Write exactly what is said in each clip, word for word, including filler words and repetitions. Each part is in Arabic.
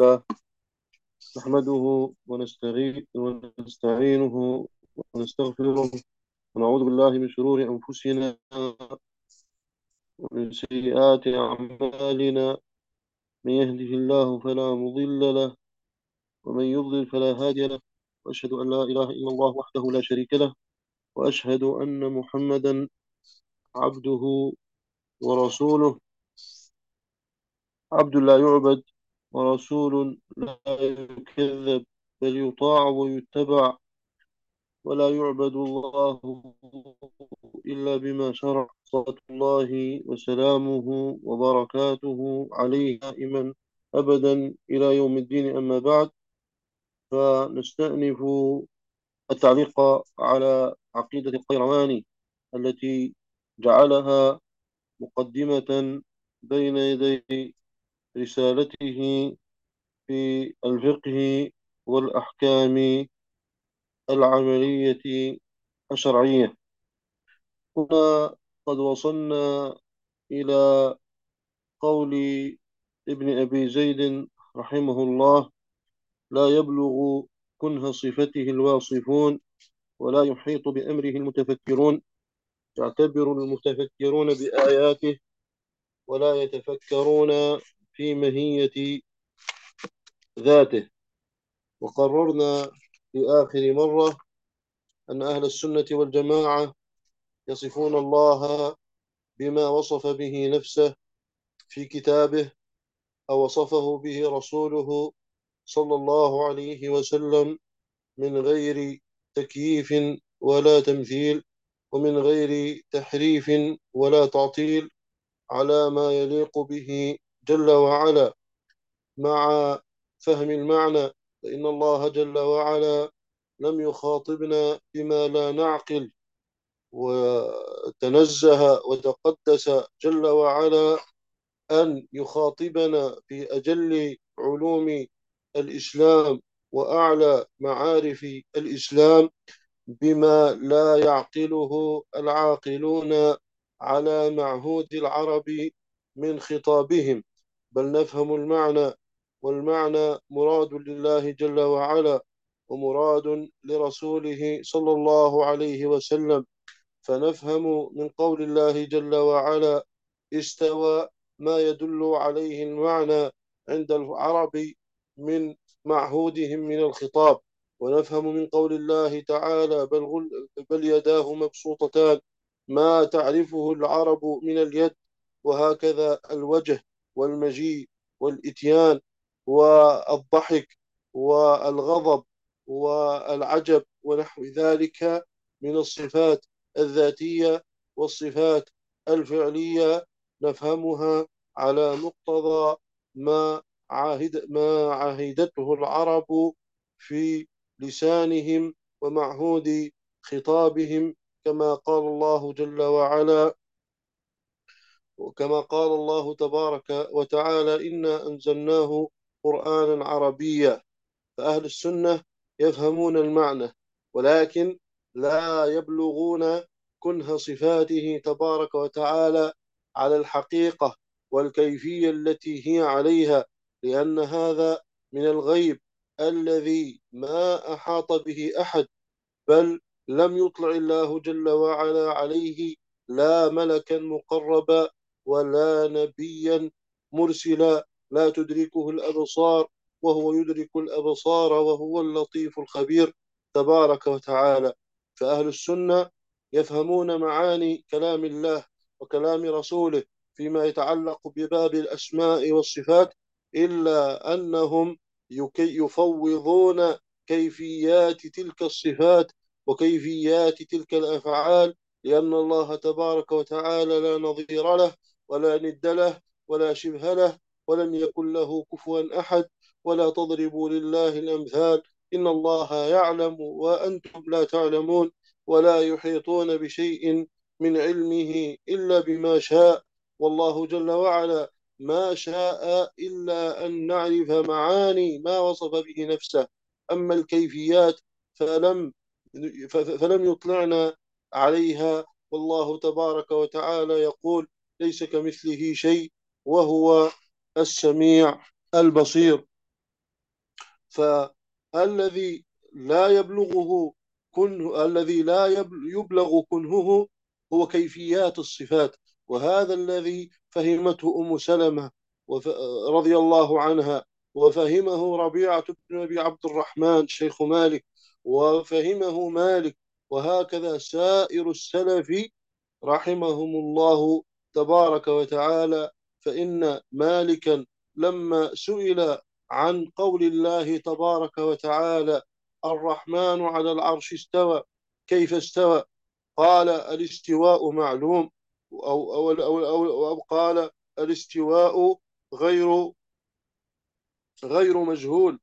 الله نحمده ونستغي- ونستعينه ونستغفره ونعوذ بالله من شرور أنفسنا ومن سيئات أعمالنا. من يهده الله فلا مضل له ومن يضلل فلا هادي له، وأشهد أن لا إله إلا الله وحده لا شريك له، وأشهد أن محمدا عبده ورسوله. عبد لا يعبد ورسول لا يكذب، بل يطاع ويتبع، ولا يعبد الله إلا بما شرع. صلاة الله وسلامه وبركاته عليه دائما أبدا إلى يوم الدين. أما بعد، فنستأنف التعليق على عقيدة القيرواني التي جعلها مقدمة بين يدي رسالته في الفقه والأحكام العملية الشرعية. هنا قد وصلنا إلى قول ابن أبي زيد رحمه الله: لا يبلغ كنه صفته الواصفون، ولا يحيط بأمره المتفكرون. يعتبر المتفكرون بآياته ولا يتفكرون في ماهية ذاته. وقررنا في آخر مرة أن أهل السنة والجماعة يصفون الله بما وصف به نفسه في كتابه أو وصفه به رسوله صلى الله عليه وسلم، من غير تكييف ولا تمثيل، ومن غير تحريف ولا تعطيل، على ما يليق به جل وعلا، مع فهم المعنى. فإن الله جل وعلا لم يخاطبنا بما لا نعقل، وتنزه وتقدس جل وعلا أن يخاطبنا في أجل علوم الإسلام وأعلى معارف الإسلام بما لا يعقله العاقلون على معهود العرب من خطابهم، بل نفهم المعنى، والمعنى مراد لله جل وعلا ومراد لرسوله صلى الله عليه وسلم. فنفهم من قول الله جل وعلا استوى ما يدل عليه المعنى عند العرب من معهودهم من الخطاب. ونفهم من قول الله تعالى بل, غل بل يداه مبسوطتان ما تعرفه العرب من اليد، وهكذا الوجه والمجيء والإتيان والضحك والغضب والعجب ونحو ذلك من الصفات الذاتية والصفات الفعلية، نفهمها على مقتضى ما عاهد ما عاهدته العرب في لسانهم ومعهود خطابهم، كما قال الله جل وعلا وكما قال الله تبارك وتعالى إنا أنزلناه قرآنا عربيا. فأهل السنة يفهمون المعنى، ولكن لا يبلغون كنه صفاته تبارك وتعالى على الحقيقة والكيفية التي هي عليها، لأن هذا من الغيب الذي ما أحاط به أحد، بل لم يطلع الله جل وعلا عليه لا ملكا مقربا ولا نبيا مرسلا، لا تدركه الأبصار وهو يدرك الأبصار وهو اللطيف الخبير تبارك وتعالى. فأهل السنة يفهمون معاني كلام الله وكلام رسوله فيما يتعلق بباب الأسماء والصفات، إلا أنهم يفوضون كيفيات تلك الصفات وكيفيات تلك الأفعال، لأن الله تبارك وتعالى لا نظير له ولا ند له ولا شبه له، ولم يكن له كفوا أحد. ولا تضربوا لله الأمثال، إن الله يعلم وأنتم لا تعلمون، ولا يحيطون بشيء من علمه إلا بما شاء. والله جل وعلا ما شاء إلا أن نعرف معاني ما وصف به نفسه، أما الكيفيات فلم فلم يطلعنا عليها. والله تبارك وتعالى يقول ليس كمثله شيء وهو السميع البصير. فالذي لا يبلغه كنه الذي لا يبلغ كنهه هو كيفيات الصفات، وهذا الذي فهمته أم سلمة رضي الله عنها، وفهمه ربيعة بن أبي عبد الرحمن شيخ مالك، وفهمه مالك، وهكذا سائر السلف رحمهم الله تبارك وتعالى. فإن مالكا لما سئل عن قول الله تبارك وتعالى الرحمن على العرش استوى كيف استوى، قال الاستواء معلوم، أو, أو, أو, أو, أو قال الاستواء غير غير مجهول،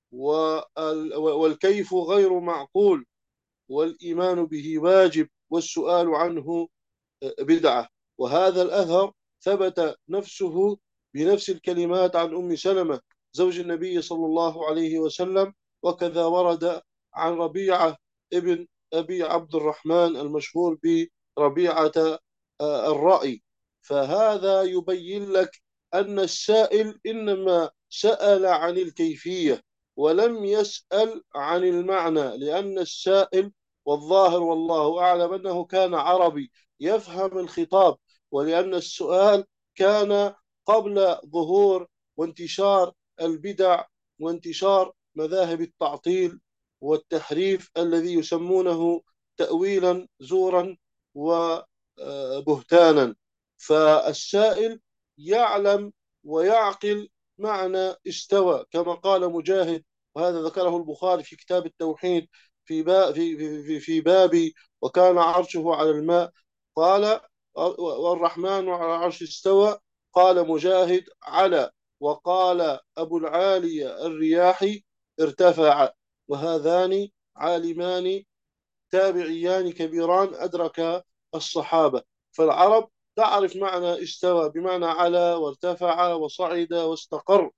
والكيف غير معقول، والإيمان به واجب، والسؤال عنه بدعة. وهذا الأثر ثبت نفسه بنفس الكلمات عن أم سلمة زوج النبي صلى الله عليه وسلم، وكذا ورد عن ربيعة ابن أبي عبد الرحمن المشهور بربيعة الرأي. فهذا يبين لك أن السائل إنما سأل عن الكيفية ولم يسأل عن المعنى، لأن السائل والظاهر والله أعلم أنه كان عربي يفهم الخطاب، ولأن السؤال كان قبل ظهور وانتشار البدع وانتشار مذاهب التعطيل والتحريف الذي يسمونه تأويلا زورا وبهتانا. فالسائل يعلم ويعقل معنى استوى كما قال مجاهد، وهذا ذكره البخاري في كتاب التوحيد في باب, في, في, في باب وكان عرشه على الماء، قال والرحمن على العرش استوى، قال مجاهد على، وقال أبو العالية الرياحي ارتفع، وهذان عالمان تابعيان كبيران أدرك الصحابة. فالعرب تعرف معنى استوى بمعنى على وارتفع وصعد واستقر،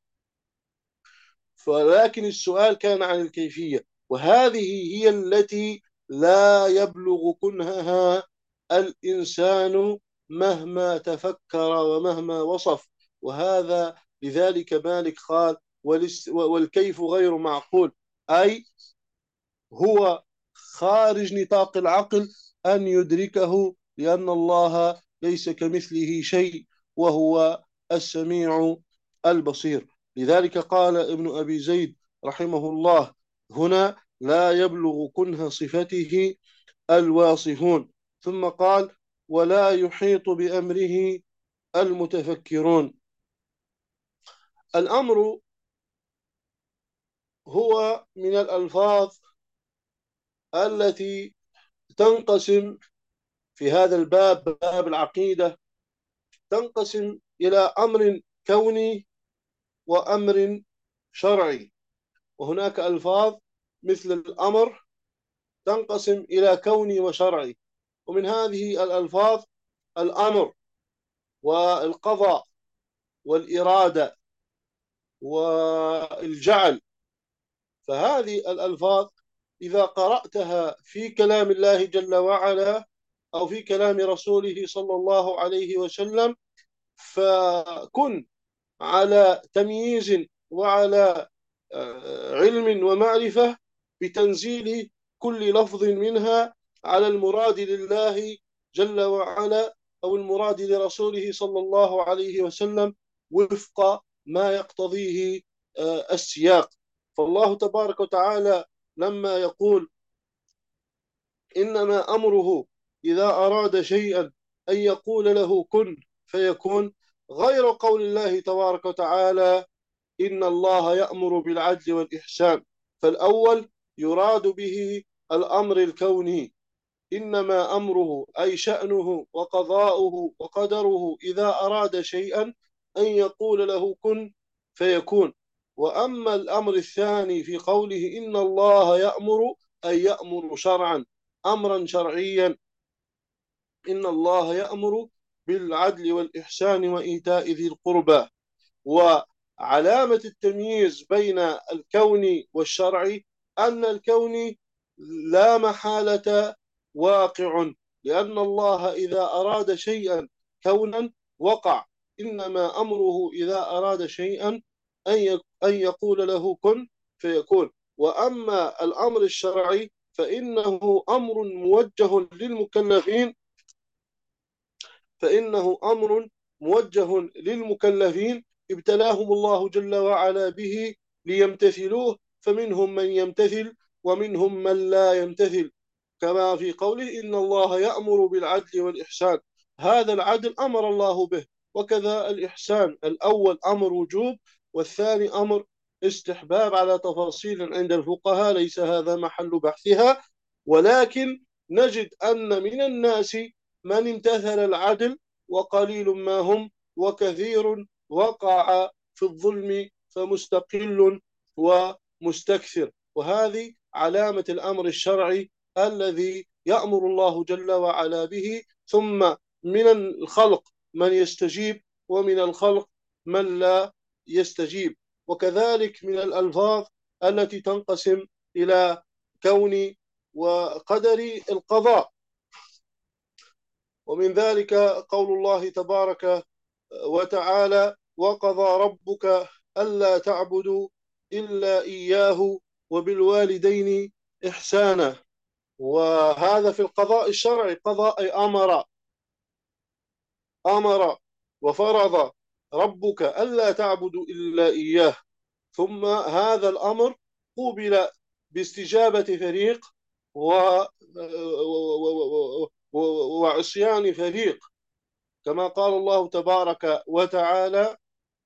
ولكن السؤال كان عن الكيفية، وهذه هي التي لا يبلغ كنهها الإنسان مهما تفكر ومهما وصف. وهذا لذلك مالك قال والكيف غير معقول، أي هو خارج نطاق العقل أن يدركه، لأن الله ليس كمثله شيء وهو السميع البصير. لذلك قال ابن أبي زيد رحمه الله هنا لا يبلغ كنه صفته الواصفون، ثم قال ولا يحيط بأمره المتفكرون. الأمر هو من الألفاظ التي تنقسم في هذا الباب، باب العقيدة، تنقسم إلى أمر كوني وأمر شرعي. وهناك ألفاظ مثل الأمر تنقسم إلى كوني وشرعي، ومن هذه الألفاظ الأمر والقضاء والإرادة والجعل. فهذه الألفاظ إذا قرأتها في كلام الله جل وعلا أو في كلام رسوله صلى الله عليه وسلم فكن على تمييز وعلى علم ومعرفة بتنزيل كل لفظ منها على المراد لله جل وعلا أو المراد لرسوله صلى الله عليه وسلم وفق ما يقتضيه السياق. فالله تبارك وتعالى لما يقول إنما أمره إذا أراد شيئا أن يقول له كن فيكون، غير قول الله تبارك وتعالى إن الله يأمر بالعدل والإحسان. فالأول يراد به الأمر الكوني، إنما أمره أي شأنه وقضاؤه وقدره إذا أراد شيئا أن يقول له كن فيكون. وأما الأمر الثاني في قوله إن الله يأمر أي يأمر شرعا أمرا شرعيا، إن الله يأمر بالعدل والإحسان وإيتاء ذي القربى. وعلامة التمييز بين الكون والشرعي أن الكون لا محالة واقع، لأن الله إذا أراد شيئا كونا وقع، إنما أمره إذا أراد شيئا أن يقول له كن فيكون. وأما الأمر الشرعي فإنه أمر موجه للمكلفين فإنه أمر موجه للمكلفين ابتلاهم الله جل وعلا به ليمتثلوه، فمنهم من يمتثل ومنهم من لا يمتثل، كما في قوله إن الله يأمر بالعدل والإحسان. هذا العدل أمر الله به، وكذا الإحسان، الأول أمر وجوب والثاني أمر استحباب على تفاصيل عند الفقهاء ليس هذا محل بحثها. ولكن نجد أن من الناس من امتثل العدل وقليل ما هم، وكثير وقع في الظلم فمستقل ومستكثر. وهذه علامة الأمر الشرعي الذي يأمر الله جل وعلا به. ثم من الخلق من يستجيب ومن الخلق من لا يستجيب. وكذلك من الألفاظ التي تنقسم إلى كون وقدر القضاء، ومن ذلك قول الله تبارك وتعالى وقضى ربك ألا تعبدوا إلا إياه وبالوالدين إحسانا. وهذا في القضاء الشرعي، قضاء أي أمر أمر وفرض ربك ألا تعبدوا إلا إياه، ثم هذا الأمر قوبل باستجابة فريق و... وعصيان فريق، كما قال الله تبارك وتعالى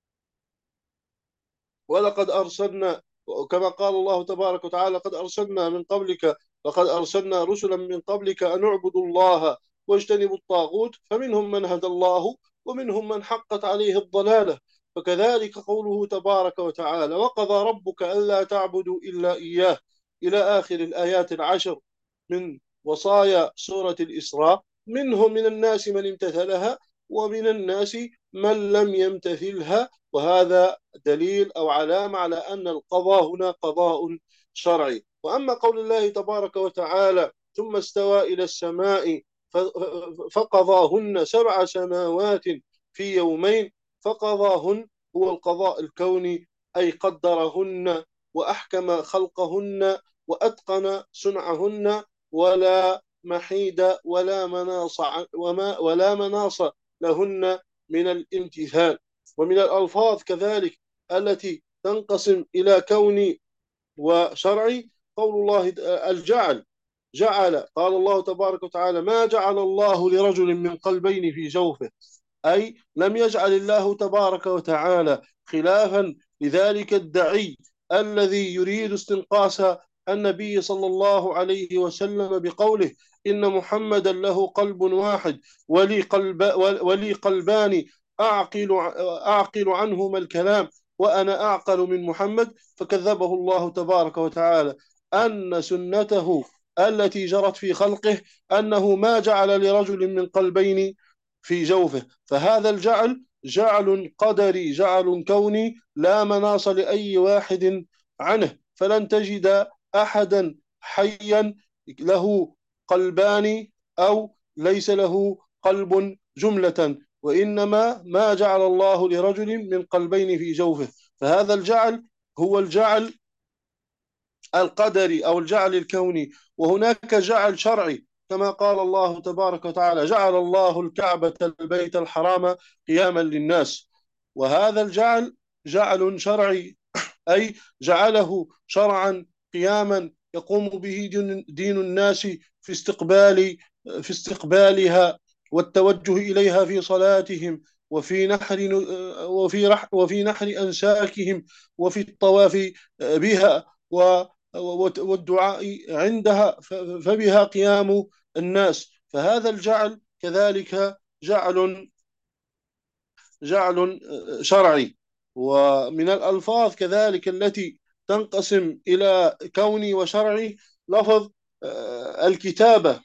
ولقد أرسلنا، كما قال الله تبارك وتعالى قد أرسلنا من قبلك لقد أرسلنا رسلا من قبلك أن اعبدوا الله واجتنبوا الطاغوت فمنهم من هدى الله ومنهم من حقت عليه الضلالة. فكذلك قوله تبارك وتعالى وقضى ربك ألا تعبدوا إلا إياه إلى آخر الآيات العشر من وصايا سورة الإسراء. منهم من الناس من امتثلها ومن الناس من لم يمتثلها، وهذا دليل أو علامة على أن القضاء هنا قضاء شرعي. وأما قول الله تبارك وتعالى ثم استوى إلى السماء فقضاهن سبع سماوات في يومين، فقضاهن هو القضاء الكوني، أي قدرهن وأحكم خلقهن وأتقن صنعهن، ولا محيد ولا مناص وما ولا مناص لهن من الامتثال. ومن الألفاظ كذلك التي تنقسم إلى كوني وشرعي قول الله الجعل. جعل قال الله تبارك وتعالى ما جعل الله لرجل من قلبين في جوفه، أي لم يجعل الله تبارك وتعالى خلافا لذلك الدعي الذي يريد استنقاص النبي صلى الله عليه وسلم بقوله إن محمدا له قلب واحد ولي, قلب ولي قلبان أعقل, أعقل عنهما الكلام وأنا أعقل من محمد. فكذبه الله تبارك وتعالى أن سنته التي جرت في خلقه أنه ما جعل لرجل من قلبين في جوفه. فهذا الجعل جعل قدري، جعل كوني لا مناص لأي واحد عنه. فلن تجد أحدا حيا له قلبان أو ليس له قلب جملة، وإنما ما جعل الله لرجل من قلبين في جوفه. فهذا الجعل هو الجعل القدري أو الجعل الكوني. وهناك جعل شرعي كما قال الله تبارك وتعالى جعل الله الكعبة البيت الحرام قياما للناس. وهذا الجعل جعل شرعي، أي جعله شرعا قياما يقوم به دين الناس في استقبال في استقبالها والتوجه إليها في صلاتهم وفي نحر وفي رح وفي نحر أنساكهم وفي الطواف بها والدعاء عندها، فبها قيام الناس. فهذا الجعل كذلك جعل جعل شرعي. ومن الألفاظ كذلك التي تنقسم إلى كوني وشرعي لفظ الكتابة.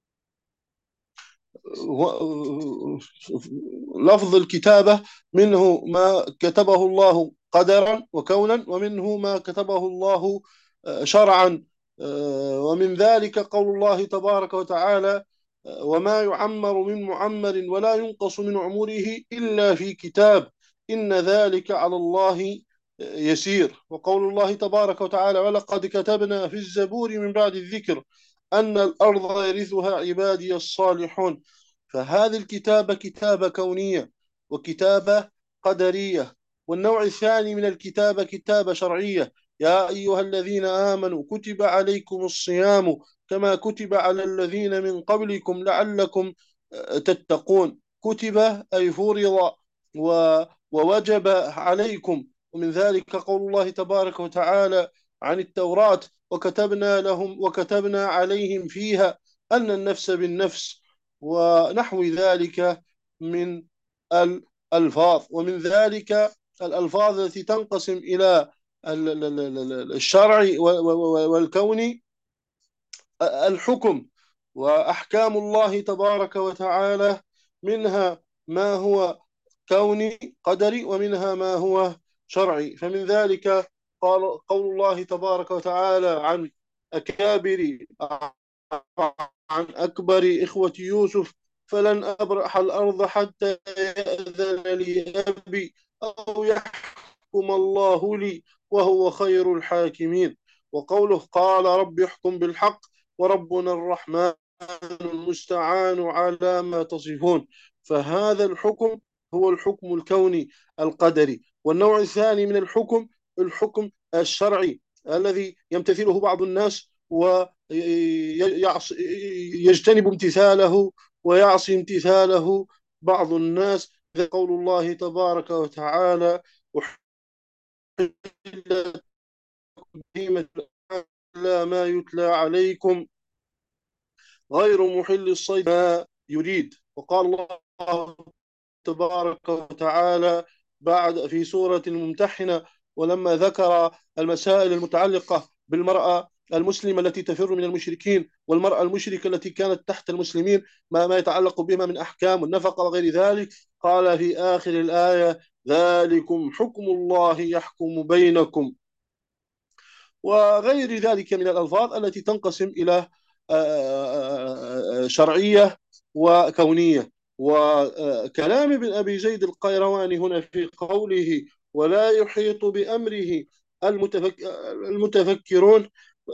لفظ الكتابة منه ما كتبه الله قدرا وكونا، ومنه ما كتبه الله شرعا. ومن ذلك قول الله تبارك وتعالى وما يعمر من معمر ولا ينقص من عمره إلا في كتاب إن ذلك على الله يسير. وقول الله تبارك وتعالى: ولقد كتبنا في الزبور من بعد الذكر أن الأرض يرثها عبادي الصالحون. فهذه الكتابة كتابة كونية وكتابة قدرية. والنوع الثاني من الكتابة كتابة شرعية: يا أيها الذين آمنوا كتب عليكم الصيام كما كتب على الذين من قبلكم لعلكم تتقون. كتب أي فرض ووجب عليكم. ومن ذلك قول الله تبارك وتعالى عن التوراة: وكتبنا لهم وكتبنا عليهم فيها أن النفس بالنفس، ونحو ذلك من الألفاظ. ومن ذلك الألفاظ التي تنقسم إلى الشرع والكون: الحكم وأحكام الله تبارك وتعالى، منها ما هو كوني قدري ومنها ما هو شرعي. فمن ذلك قال قول الله تبارك وتعالى عن أكابر عن أكبر إخوة يوسف: فلن أبرح الأرض حتى يأذن لي أبي أو يحكم الله لي وهو خير الحاكمين. وقوله: قال رب احكم بالحق وربنا الرحمن المستعان على ما تصفون. فهذا الحكم هو الحكم الكوني القدري. والنوع الثاني من الحكم الحكم الشرعي الذي يمتثله بعض الناس ويجتنب امتثاله ويعصي امتثاله بعض الناس. قول الله تبارك وتعالى: أحل إلا ما يتلى عليكم غير محل الصيد ما يريد. وقال الله تبارك وتعالى بعد في سورة الممتحنة ولما ذكر المسائل المتعلقة بالمرأة المسلمة التي تفر من المشركين والمرأة المشركة التي كانت تحت المسلمين، ما ما يتعلق بما من أحكام والنفقة وغير ذلك، قال في آخر الآية: ذلكم حكم الله يحكم بينكم. وغير ذلك من الألفاظ التي تنقسم إلى شرعية وكونية. وكلام ابن أبي زيد القيرواني هنا في قوله: ولا يحيط بأمره المتفكرون،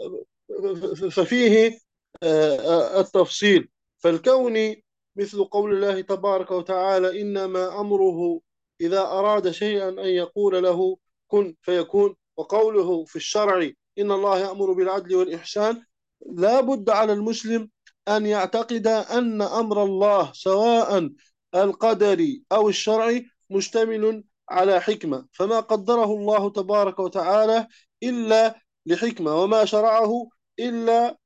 ففيه التفصيل. فالكوني مثل قول الله تبارك وتعالى: إنما أمره إذا أراد شيئا أن يقول له كن فيكون. وقوله في الشرع: إن الله يأمر بالعدل والإحسان. لا بد على المسلم أن يعتقد أن أمر الله سواء القدري أو الشرعي مشتمل على حكمة، فما قدره الله تبارك وتعالى إلا لحكمة، وما شرعه إلا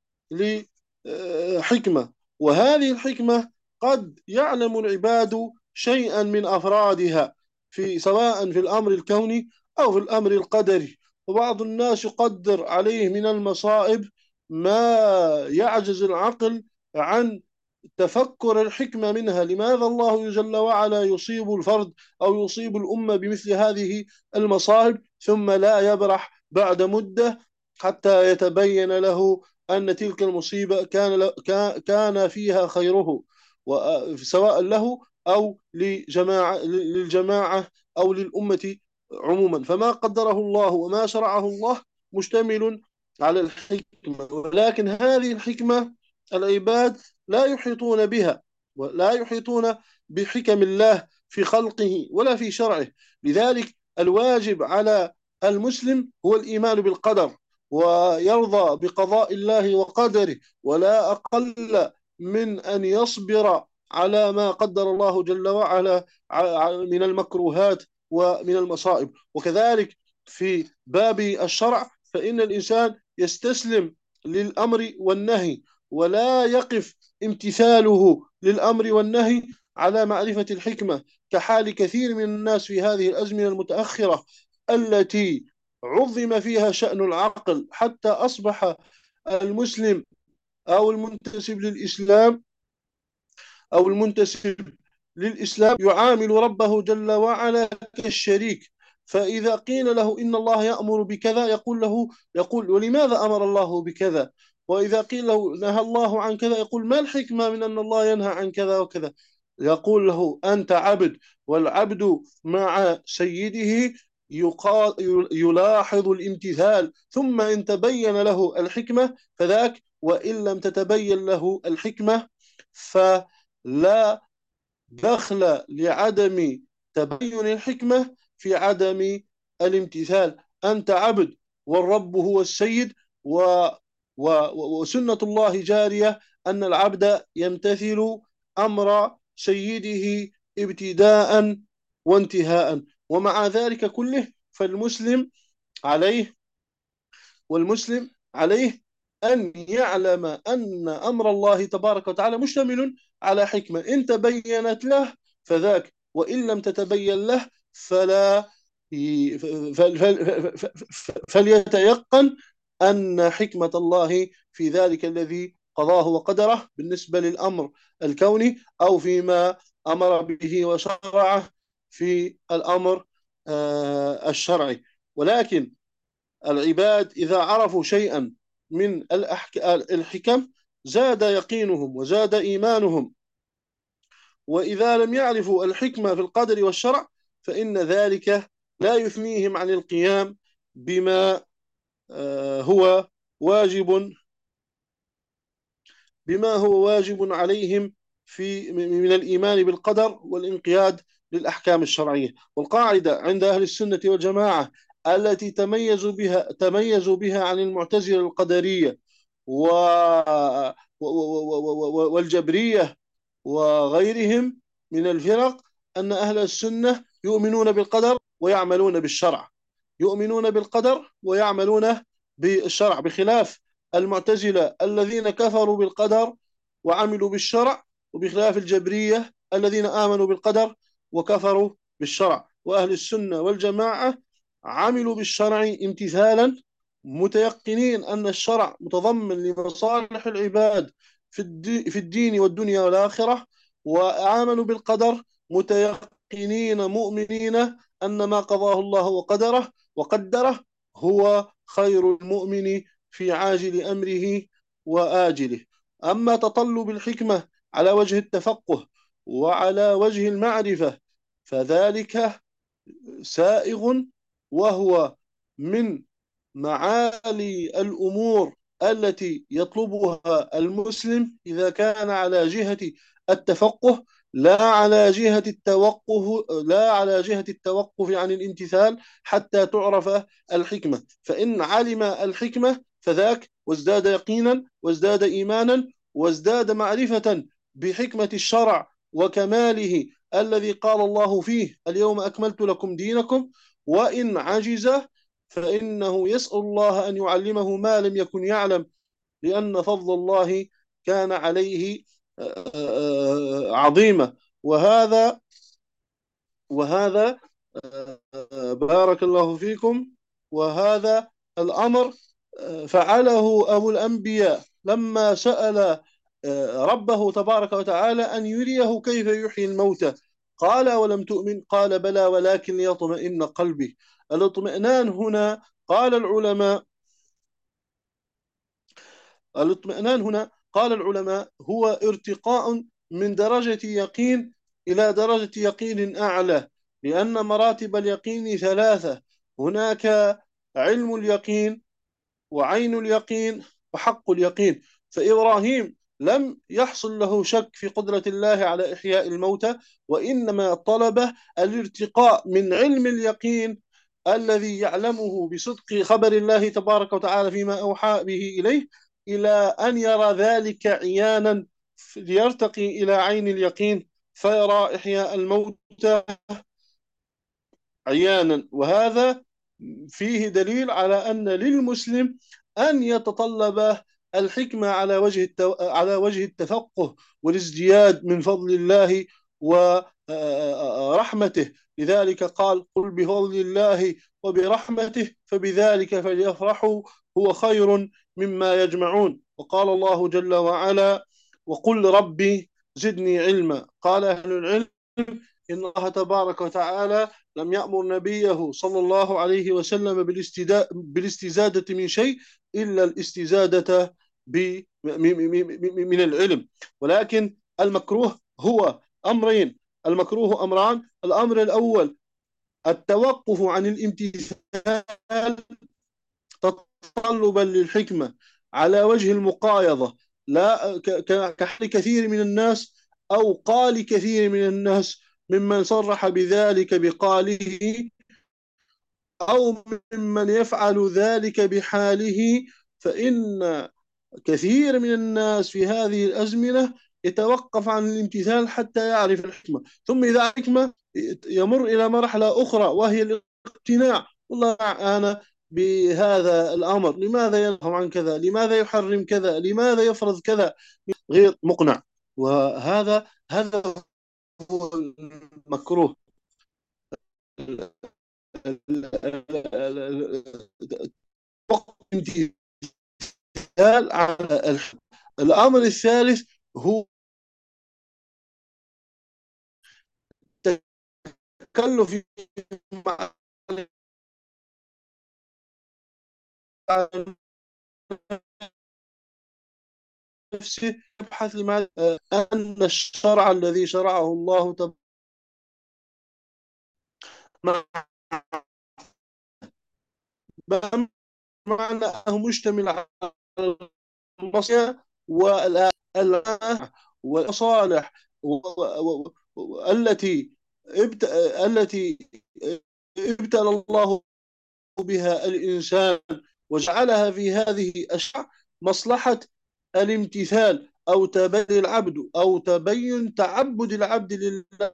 لحكمة. وهذه الحكمة قد يعلم العباد شيئا من أفرادها في سواء في الأمر الكوني أو في الأمر القدري. وبعض الناس يقدر عليه من المصائب ما يعجز العقل عن تفكر الحكمة منها. لماذا الله جل وعلا يصيب الفرد أو يصيب الأمة بمثل هذه المصائب ثم لا يبرح بعد مدة حتى يتبين له أن تلك المصيبة كان كان فيها خيره، سواء له أو لجماعة للجماعة أو للأمة عموما. فما قدره الله وما شرعه الله مشتمل على الحكمة، ولكن هذه الحكمة العباد لا يحيطون بها ولا يحيطون بحكم الله في خلقه ولا في شرعه. لذلك الواجب على المسلم هو الإيمان بالقدر ويرضى بقضاء الله وقدره، ولا أقل من أن يصبر على ما قدر الله جل وعلا من المكروهات ومن المصائب. وكذلك في باب الشرع فإن الإنسان يستسلم للأمر والنهي ولا يقف امتثاله للأمر والنهي على معرفة الحكمة، كحال كثير من الناس في هذه الأزمنة المتأخرة التي عظم فيها شأن العقل حتى أصبح المسلم أو المنتسب للإسلام أو المنتسب للإسلام يعامل ربه جل وعلا كالشريك. فإذا قيل له إن الله يأمر بكذا يقول له يقول ولماذا أمر الله بكذا؟ وإذا قيل له نهى الله عن كذا يقول ما الحكمة من أن الله ينهى عن كذا وكذا؟ يقول له أنت عبد، والعبد مع سيده يلاحظ الامتثال، ثم إن تبين له الحكمة فذاك، وإن لم تتبين له الحكمة فلا دخل لعدم تبين الحكمة في عدم الامتثال. أنت عبد والرب هو السيد، و و وسنة الله جارية أن العبد يمتثل أمر سيده ابتداء وانتهاء. ومع ذلك كله فالمسلم عليه والمسلم عليه أن يعلم أن أمر الله تبارك وتعالى مشتمل على حكمة، إن تبينت له فذاك، وإن لم تتبين له فلا فليتيقن أن حكمة الله في ذلك الذي قضاه وقدره بالنسبة للأمر الكوني، أو فيما أمر به وشرعه في الأمر الشرعي. ولكن العباد إذا عرفوا شيئا من الحكم زاد يقينهم وزاد إيمانهم، وإذا لم يعرفوا الحكمة في القدر والشرع فإن ذلك لا يثنيهم عن القيام بما هو واجب بما هو واجب عليهم في من الإيمان بالقدر والانقياد للأحكام الشرعية. والقاعدة عند أهل السنة والجماعة التي تميزوا بها تميزوا بها عن المعتزلة القدرية و... والجبرية وغيرهم من الفرق، أن أهل السنة يؤمنون بالقدر ويعملون بالشرع، يؤمنون بالقدر ويعملون بالشرع، بخلاف المعتزلة الذين كفروا بالقدر وعملوا بالشرع، وبخلاف الجبرية الذين آمنوا بالقدر وكفروا بالشرع. وأهل السنة والجماعة عملوا بالشرع امتثالا، متيقنين أن الشرع متضمن لمصالح العباد في الدين والدنيا والآخرة، وآمنوا بالقدر متيقنين مؤمنين أن ما قضاه الله وقدره وقدره هو خير المؤمن في عاجل أمره وآجله. أما تطلب الحكمة على وجه التفقه وعلى وجه المعرفة فذلك سائغ، وهو من معالي الأمور التي يطلبها المسلم إذا كان على جهة التفقه، لا على جهة التوقف لا على جهة التوقف عن الامتثال حتى تعرف الحكمة. فإن علم الحكمة فذاك وازداد يقينا وازداد إيمانا وازداد معرفة بحكمة الشرع وكماله الذي قال الله فيه اليوم أكملت لكم دينكم. وإن عجز فإنه يسأل الله أن يعلمه ما لم يكن يعلم، لأن فضل الله كان عليه عظيمة. وهذا وهذا بارك الله فيكم. وهذا الأمر فعله أبو الأنبياء لما سأل ربه تبارك وتعالى أن يريه كيف يحيي الموتى، قال ولم تؤمن؟ قال بلى ولكن ليطمئن قلبي. الاطمئنان هنا قال العلماء الاطمئنان هنا قال العلماء هو ارتقاء من درجة يقين إلى درجة يقين أعلى، لأن مراتب اليقين ثلاثة: هناك علم اليقين وعين اليقين وحق اليقين. فإبراهيم لم يحصل له شك في قدرة الله على إحياء الموتى، وإنما طلب الارتقاء من علم اليقين الذي يعلمه بصدق خبر الله تبارك وتعالى فيما أوحى به إليه، إلى أن يرى ذلك عيانا، ليرتقي إلى عين اليقين فيرى إحياء الموتى عيانا. وهذا فيه دليل على أن للمسلم أن يتطلب الحكمة على وجه التو... على وجه التفقه والازدياد من فضل الله ورحمته. لذلك قال قل بفضل الله وبرحمته فبذلك فليفرحوا هو خير مما يجمعون. وقال الله جل وعلا وقل ربي زدني علما. قال أهل العلم إن الله تبارك وتعالى لم يأمر نبيه صلى الله عليه وسلم بالاستزادة من شيء إلا الاستزادة من العلم. ولكن المكروه هو أمرين المكروه أمران: الأمر الأول التوقف عن الامتثال تطلبا للحكمة على وجه المقايضة، لا كحال كثير من الناس أو قال كثير من الناس ممن صرح بذلك بقاله، أو ممن يفعل ذلك بحاله. فإن كثير من الناس في هذه الأزمنة يتوقف عن الامتثال حتى يعرف الحكمة، ثم إذا الحكمة يمر إلى مرحلة أخرى وهي الاقتناع. والله أنا بهذا الأمر، لماذا ينهى عن كذا، لماذا يحرم كذا، لماذا يفرض كذا، غير مقنع. وهذا هذا هو المكروه. الامتثال على الحكمة. الأمر الثالث هو التكلف مع نفسه، يبحث لماذا أن الشرع الذي شرعه الله تبارك معنى أنه مشتمل على المصير والمصالح التي التي ابتلى الله بها الإنسان، وجعلها في هذه الشرع مصلحة الامتثال أو تبين العبد أو تبين تعبد العبد لله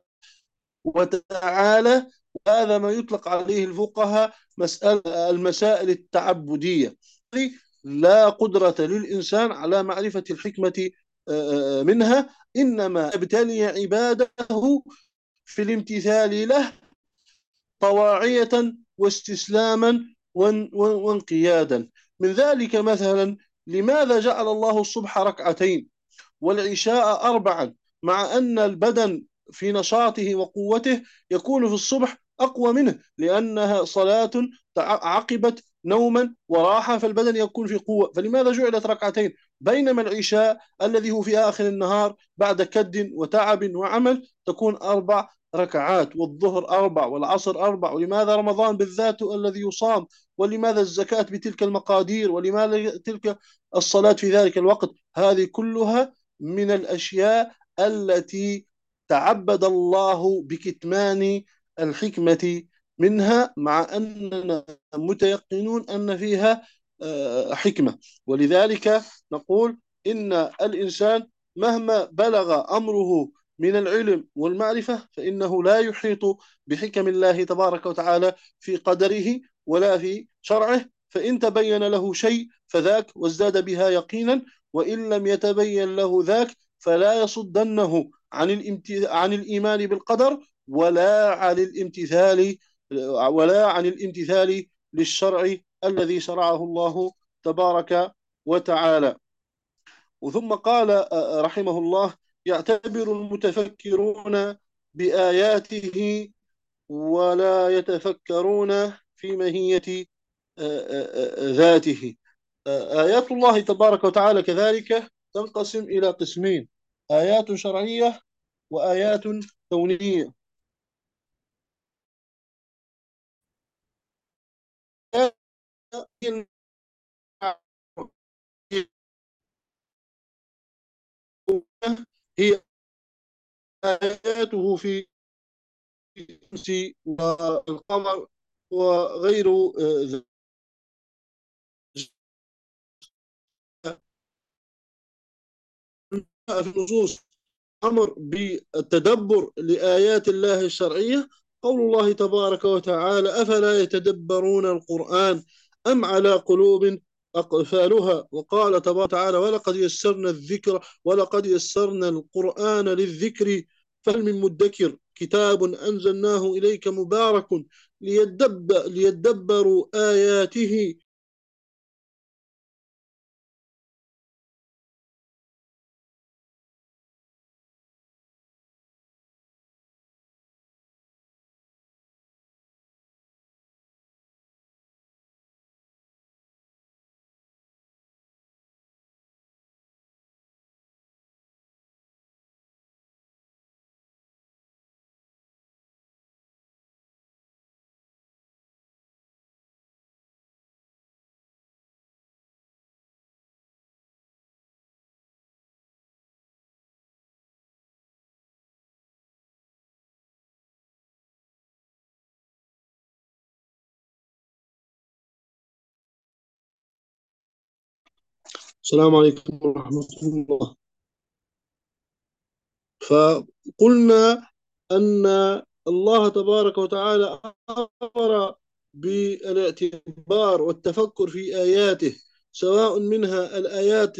وتعالى. هذا ما يطلق عليه الفقهاء مسألة المسائل التعبدية. لا قدرة للإنسان على معرفة الحكمة منها، إنما يبتلي عباده في الامتثال له طواعية واستسلاما وانقيادا. من ذلك مثلا، لماذا جعل الله الصبح ركعتين والعشاء أربعا، مع أن البدن في نشاطه وقوته يكون في الصبح أقوى منه، لأنها صلاة عقبت نوما وراحة، فالبدن يكون في قوة. فلماذا جعلت ركعتين، بينما العشاء الذي هو في آخر النهار بعد كد وتعب وعمل تكون أربع ركعات، والظهر أربع والعصر أربع؟ ولماذا رمضان بالذات الذي يصام؟ ولماذا الزكاة بتلك المقادير؟ ولماذا تلك الصلاة في ذلك الوقت؟ هذه كلها من الأشياء التي تعبد الله بكتمان الحكمة منها، مع أننا متيقنون أن فيها حكمة. ولذلك نقول إن الإنسان مهما بلغ أمره من العلم والمعرفة فإنه لا يحيط بحكم الله تبارك وتعالى في قدره ولا في شرعه. فإن تبين له شيء فذاك وازداد بها يقينا، وإن لم يتبين له ذاك فلا يصدنه عن عن الإيمان بالقدر، ولا عن الامتثال ولا عن الامتثال للشرع الذي شرعه الله تبارك وتعالى. وثم قال رحمه الله: يعتبر المتفكرون بآياته ولا يتفكرون في ماهية ذاته. آيات الله تبارك وتعالى كذلك تنقسم إلى قسمين: آيات شرعية وآيات كونية. هي آياته في الشمس والقمر وغير ذلك في النصوص أمر بالتدبر لآيات الله الشرعية. قول الله تبارك وتعالى: أفلا يتدبرون القرآن أم على قلوب أقفالها. وقال تبارك وتعالى: ولقد يسرنا الذكر ولقد يسرنا القرآن للذكر فهل من مدكر كتاب أنزلناه إليك مبارك ليدبر ليدبروا آياته السلام عليكم ورحمة الله. فقلنا أن الله تبارك وتعالى أمر بالاعتبار والتفكر في آياته، سواء منها الآيات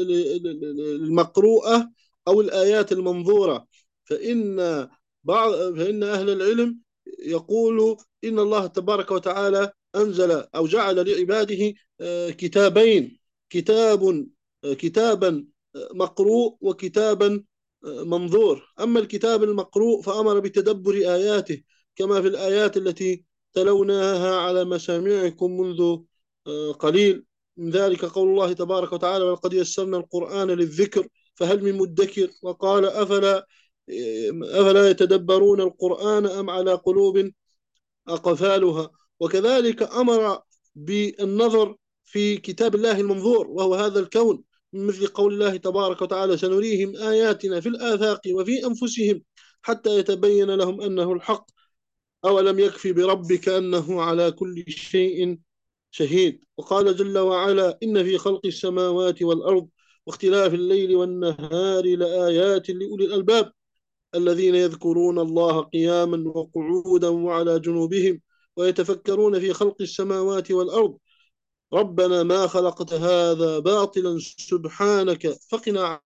المقروءة أو الآيات المنظورة. فإن بعض فإن أهل العلم يقول إن الله تبارك وتعالى أنزل أو جعل لعباده آه، كتابين، كتاب آه، كتابا آه، مقروء وكتابا منظور. أما الكتاب المقروء فأمر بتدبر آياته، كما في الآيات التي تلوناها على مسامعكم منذ آه، قليل. من ذلك قول الله تبارك وتعالى: ولقد يسرنا القرآن للذكر فهل من مدكر. وقال: أفلا أفلا يتدبرون القرآن أم على قلوب أقفالها. وكذلك أمر بالنظر في كتاب الله المنظور، وهو هذا الكون، من مثل قول الله تبارك وتعالى: سنريهم آياتنا في الآفاق وفي أنفسهم حتى يتبين لهم أنه الحق، أولم يكفي بربك أنه على كل شيء شهيد. وقال جل وعلا: إن في خلق السماوات والأرض واختلاف الليل والنهار لآيات لأولي الألباب الذين يذكرون الله قياما وقعودا وعلى جنوبهم ويتفكرون في خلق السماوات والأرض ربنا ما خلقت هذا باطلا سبحانك فقنا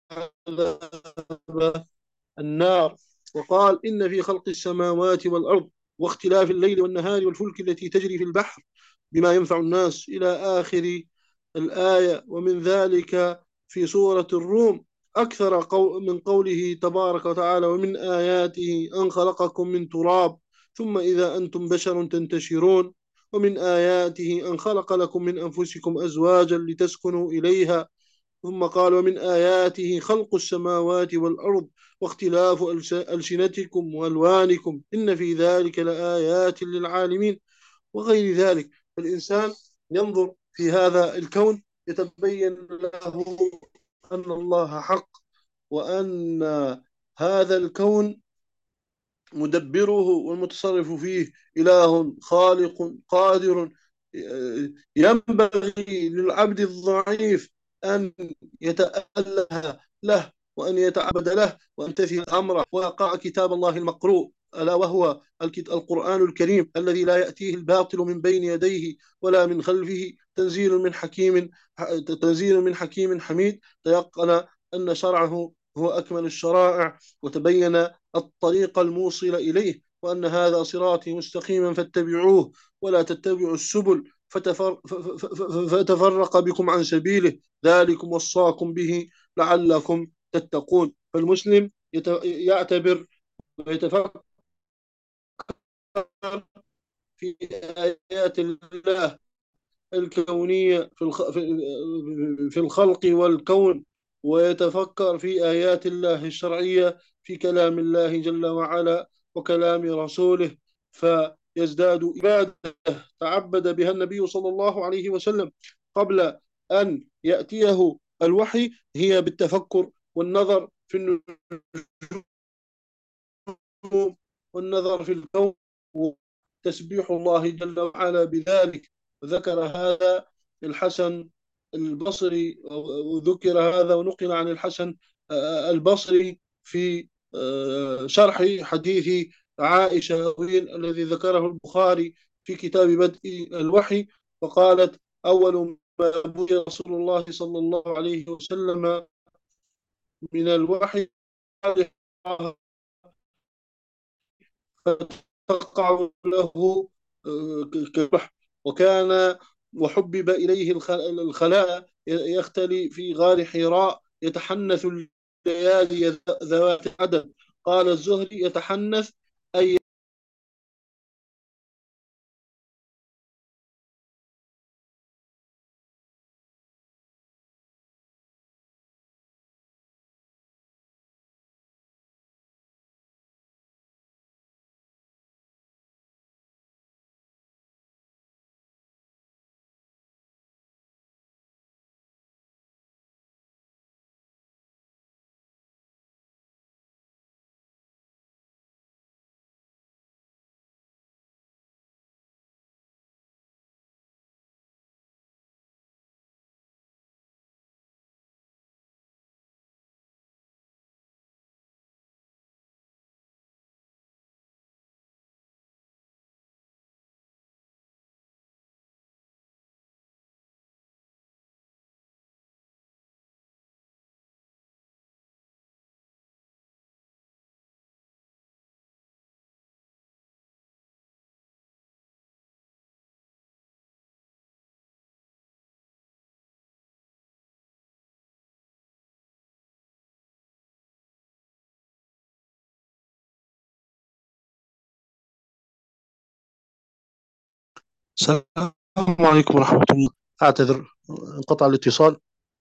عذاب النار. وقال: إن في خلق السماوات والأرض واختلاف الليل والنهار والفلك التي تجري في البحر بما ينفع الناس إلى آخر الآية. ومن ذلك في سورة الروم أكثر قو من قوله تبارك وتعالى: ومن آياته أن خلقكم من تراب ثم إذا أنتم بشر تنتشرون، ومن آياته أن خلق لكم من أنفسكم أزواجا لتسكنوا إليها، ثم قال: ومن آياته خلق السماوات والأرض واختلاف ألسنتكم وألوانكم إن في ذلك لآيات للعالمين، وغير ذلك. فالإنسان ينظر في هذا الكون يتبين له أن الله حق، وأن هذا الكون مدبره والمتصرف فيه إله خالق قادر. ينبغي للعبد الضعيف أن يتأله له وأن يتعبد له وأن يمتثل أمره ويقرأ كتاب الله المقروء، ألا وهو القرآن الكريم الذي لا يأتيه الباطل من بين يديه ولا من خلفه، تنزيل من حكيم تنزيل من حكيم حميد. تيقن أن شرعه هو أكمل الشرائع وتبين الطريق الموصل إليه، وأن هذا صراطي مستقيما فاتبعوه ولا تتبعوا السبل فتفر فتفرق بكم عن سبيله ذلكم وصاكم به لعلكم تتقون. فالمسلم يعتبر ويتفكر في آيات الله الكونية في الخلق والكون، ويتفكر في آيات الله الشرعية في كلام الله جل وعلا وكلام رسوله، فيزداد عبادة تعبد بها النبي صلى الله عليه وسلم قبل أن يأتيه الوحي، هي بالتفكر والنظر في النجوم والنظر في الكون وتسبيح الله جل وعلا بذلك. ذكر هذا الحسن البصري، وذكر هذا ونقل عن الحسن البصري في شرح حديث عائشة الذي ذكره البخاري في كتاب بدء الوحي، وقالت: أول ما بدأ رسول الله صلى الله عليه وسلم من الوحي فتقع له كبح. وكان وحبب إليه الخلاء يختلي في غار حراء يتحنث الليالي ذوات عدد. قال الزهري: يتحنث أي السلام عليكم ورحمة الله. أعتذر، انقطع الاتصال.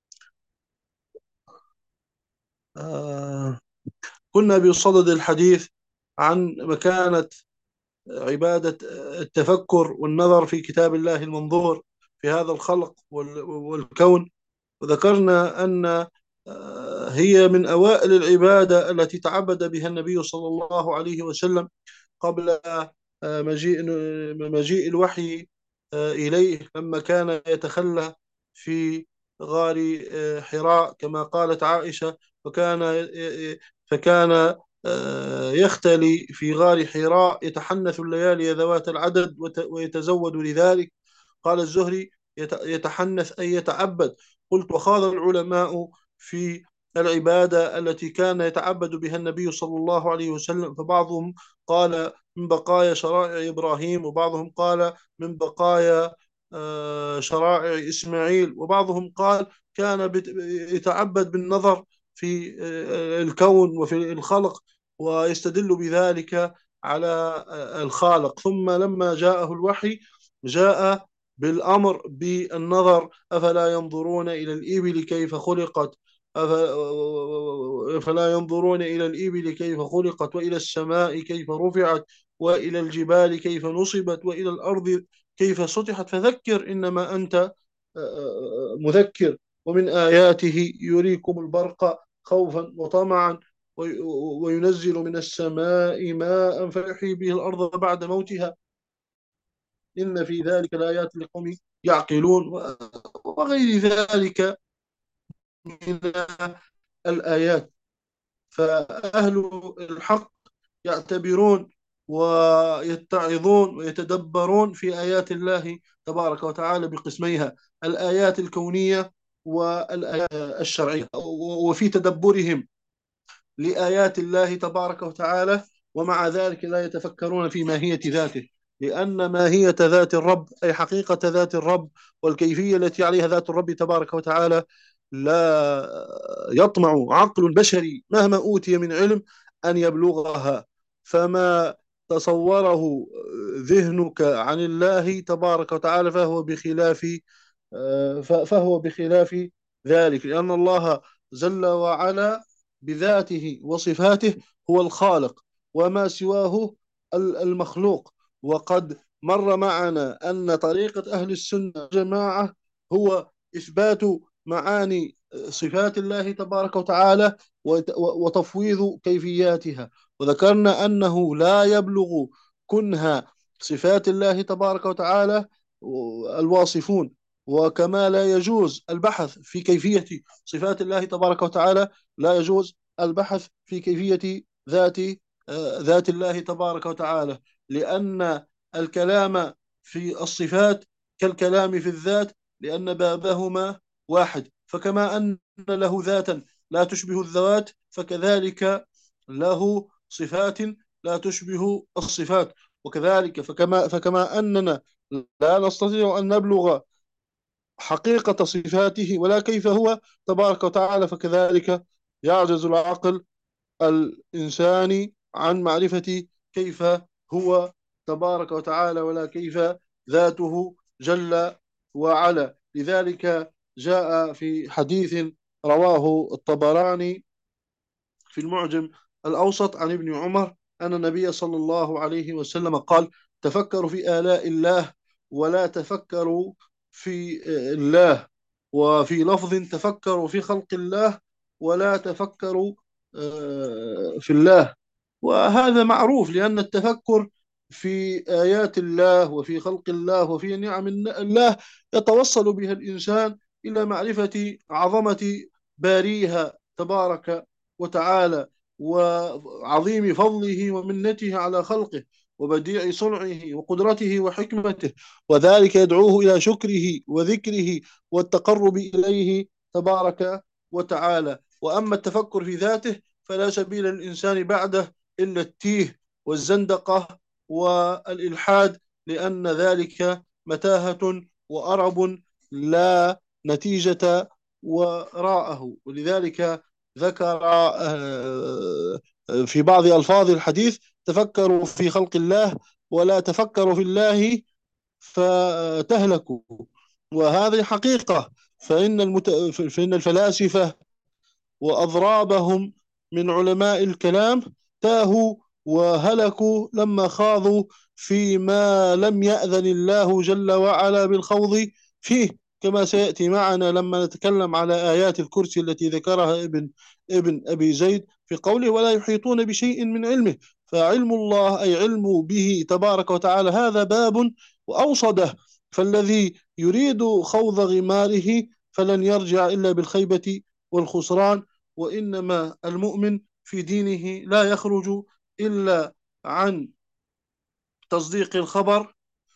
آه كنا بصدد الحديث عن مكانة عبادة التفكر والنظر في كتاب الله المنظور في هذا الخلق وال- والكون. وذكرنا أن آه، هي من أوائل العبادة التي تعبد بها النبي صلى الله عليه وسلم قبل آه، مجيء مجيء الوحي آه، إليه، لما كان يتخلى في غار آه، حراء كما قالت عائشة. فكان فكان آه، يختلي في غار حراء، يتحنث الليالي ذوات العدد وت- ويتزود لذلك. قال الزهري: يت- يتحنث أي يتعبد. قلت: وخاض العلماء في العبادة التي كان يتعبد بها النبي صلى الله عليه وسلم، فبعضهم قال من بقايا شرائع إبراهيم، وبعضهم قال من بقايا آه، شرائع إسماعيل، وبعضهم قال كان بت- يتعبد بالنظر في آه، الكون وفي الخلق، ويستدل بذلك على آه، الخالق. ثم لما جاءه الوحي جاء بالأمر بالنظر: أفلا ينظرون إلى الإبل كيف خلقت أفلا ينظرون إلى الإبل كيف خلقت، وإلى السماء كيف رفعت، وإلى الجبال كيف نصبت، وإلى الأرض كيف سطحت. فذكر إنما أنت آه، آه، مذكر. ومن آياته يريكم البرق خوفا وطمعا وينزل من السماء ماء فيحيي به الأرض بعد موتها، إن في ذلك لآيات لقوم يعقلون، وغير ذلك من الآيات. فأهل الحق يعتبرون ويتعظون ويتدبرون في آيات الله تبارك وتعالى بقسميها: الآيات الكونية والآيات الشرعية. وفي تدبرهم لآيات الله تبارك وتعالى ومع ذلك لا يتفكرون في ماهية ذاته، لأن ماهية ذات الرب أي حقيقة ذات الرب والكيفية التي عليها ذات الرب تبارك وتعالى لا يطمع عقل بشري مهما أوتي من علم أن يبلغها. فما تصوره ذهنك عن الله تبارك وتعالى فهو بخلاف فهو بخلاف ذلك، لأن الله جل وعلا بذاته وصفاته هو الخالق، وما سواه المخلوق. وقد مر معنا أن طريقة أهل السنة والجماعة هو إثبات معاني صفات الله تبارك وتعالى وتفويض كيفياتها. وذكرنا أنه لا يبلغ كنها صفات الله تبارك وتعالى الواصفون، وكما لا يجوز البحث في كيفية صفات الله تبارك وتعالى لا يجوز البحث في كيفية ذات ذات الله تبارك وتعالى، لأن الكلام في الصفات كالكلام في الذات، لأن بابهما واحد. فكما أن له ذاتا لا تشبه الذوات، فكذلك له صفات لا تشبه الصفات. وكذلك فكما فكما أننا لا نستطيع أن نبلغ حقيقة صفاته ولا كيف هو تبارك وتعالى، فكذلك يعجز العقل الإنساني عن معرفة كيف هو تبارك وتعالى ولا كيف ذاته جل وعلا. لذلك جاء في حديث رواه الطبراني في المعجم الأوسط عن ابن عمر أن النبي صلى الله عليه وسلم قال: تفكروا في آلاء الله ولا تفكروا في الله. وفي لفظ: تفكروا في خلق الله ولا تفكروا آه، في الله. وهذا معروف، لأن التفكر في آيات الله وفي خلق الله وفي نعم الله يتوصل بها الإنسان إلى معرفة عظمة باريها تبارك وتعالى، وعظيم فضله ومنته على خلقه، وبديع صنعه وقدرته وحكمته. وذلك يدعوه إلى شكره وذكره والتقرب إليه تبارك وتعالى. وأما التفكر في ذاته فلا سبيل للإنسان بعده إلا التيه والزندقة والإلحاد، لأن ذلك متاهة وأرب لا نتيجة وراءه. ولذلك ذكر آه، في بعض ألفاظ الحديث: تفكروا في خلق الله ولا تفكروا في الله فتهلكوا. وهذه حقيقة. فإن المت... فإن الفلاسفة وأضرابهم من علماء الكلام تاهوا وهلكوا لما خاضوا فيما لم يأذن الله جل وعلا بالخوض فيه، كما سيأتي معنا لما نتكلم على آيات الكرسي التي ذكرها ابن ابن أبي زيد في قوله ولا يحيطون بشيء من علمه. فعلم الله أي علم به تبارك وتعالى هذا باب وأوصده. فالذي يريد خوض غماره فلن يرجع إلا بالخيبة والخسران. وإنما المؤمن في دينه لا يخرج إلا عن تصديق الخبر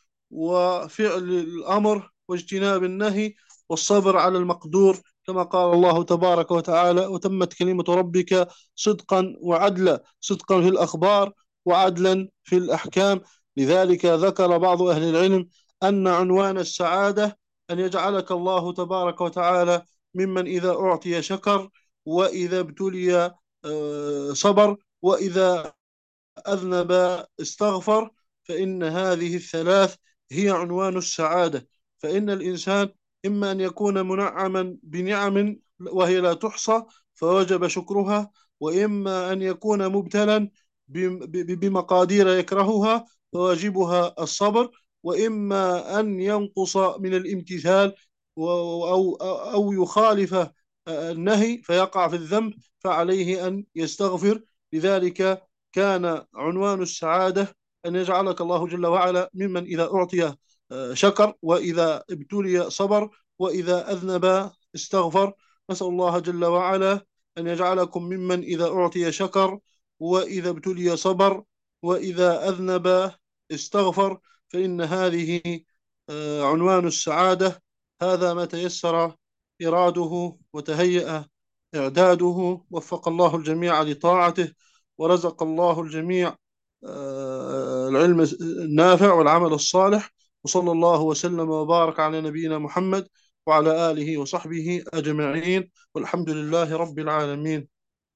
وفعل الأمر واجتناب النهي والصبر على المقدور، كما قال الله تبارك وتعالى وتمت كلمة ربك صدقا وعدلا، صدقا في الأخبار وعدلا في الأحكام. لذلك ذكر بعض أهل العلم أن عنوان السعادة أن يجعلك الله تبارك وتعالى ممن إذا أعطي شكر، وإذا ابتلي آه، صبر، وإذا أذنب استغفر. فإن هذه الثلاث هي عنوان السعادة. فإن الإنسان إما أن يكون منعما بنعم وهي لا تحصى فوجب شكرها، وإما أن يكون مبتلا بمقادير يكرهها فواجبها الصبر، وإما أن ينقص من الامتثال أو أو يخالف النهي فيقع في الذنب فعليه أن يستغفر. لذلك كان عنوان السعادة أن يجعلك الله جل وعلا ممن إذا أعطي شكر، وإذا ابتلي صبر، وإذا أذنب استغفر. نسأل الله جل وعلا أن يجعلكم ممن إذا أعطي شكر، وإذا ابتلي صبر، وإذا أذنب استغفر. فإن هذه عنوان السعادة. هذا ما تيسر إراده وتهيأ إعداده. وفق الله الجميع لطاعته، ورزق الله الجميع العلم النافع والعمل الصالح. وصلى الله وسلم وبارك على نبينا محمد وعلى آله وصحبه أجمعين، والحمد لله رب العالمين.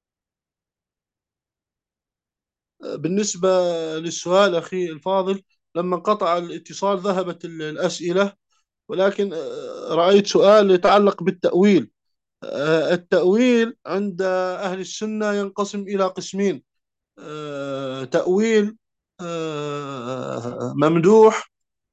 بالنسبة للسؤال أخي الفاضل، لما انقطع الاتصال ذهبت الأسئلة، ولكن رأيت سؤال يتعلق بالتأويل. التأويل عند أهل السنة ينقسم إلى قسمين: تأويل ممدوح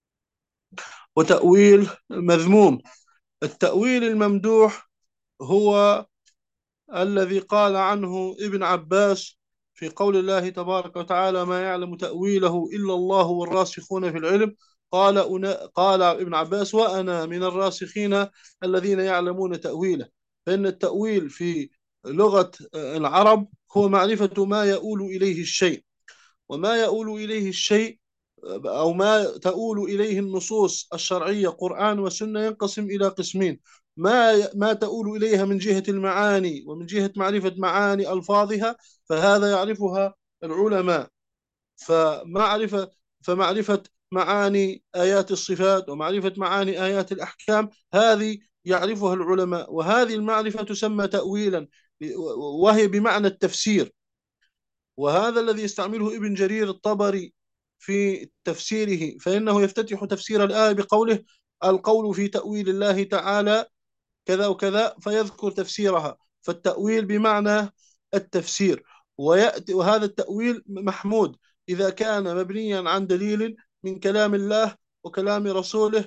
وتأويل مذموم. التأويل الممدوح هو الذي قال عنه ابن عباس في قول الله تبارك وتعالى ما يعلم تأويله إلا الله والراسخون في العلم. قال قال ابن عباس وأنا من الراسخين الذين يعلمون تأويله. فإن التأويل في لغة العرب هو معرفة ما يؤول إليه الشيء، وما يؤول إليه الشيء أو ما تؤول إليه النصوص الشرعية قرآن وسنة ينقسم إلى قسمين: ما ما تؤول إليها من جهة المعاني ومن جهة معرفة معاني ألفاظها، فهذا يعرفها العلماء. فمعرفة فمعرفة معاني آيات الصفات ومعرفة معاني آيات الأحكام هذه يعرفها العلماء، وهذه المعرفة تسمى تأويلا، وهي بمعنى التفسير. وهذا الذي يستعمله ابن جرير الطبري في تفسيره، فإنه يفتتح تفسير الآية بقوله القول في تأويل الله تعالى كذا وكذا، فيذكر تفسيرها. فالتأويل بمعنى التفسير. ويأتي وهذا التأويل محمود إذا كان مبنيا عن دليل من كلام الله وكلام رسوله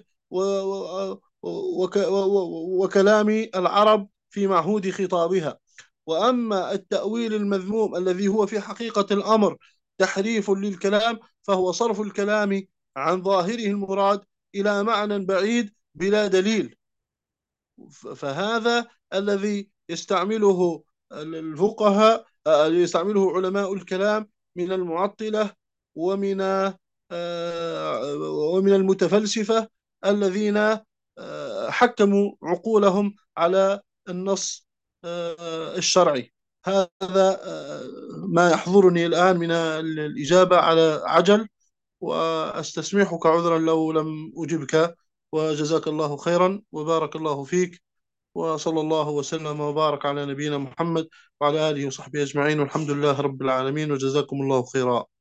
وكلام العرب في معهود خطابها. وأما التأويل المذموم الذي هو في حقيقة الأمر تحريف للكلام، فهو صرف الكلام عن ظاهره المراد إلى معنى بعيد بلا دليل. فهذا الذي يستعمله الفقهاء، يستعمله علماء الكلام من المعطلة ومن ومن المتفلسفة الذين حكموا عقولهم على النص الشرعي. هذا ما يحضرني الآن من الإجابة على عجل، وأستسمحك عذرا لو لم أجبك، وجزاك الله خيرا وبارك الله فيك، وصلى الله وسلم وبارك على نبينا محمد وعلى آله وصحبه أجمعين، والحمد لله رب العالمين، وجزاكم الله خيرا.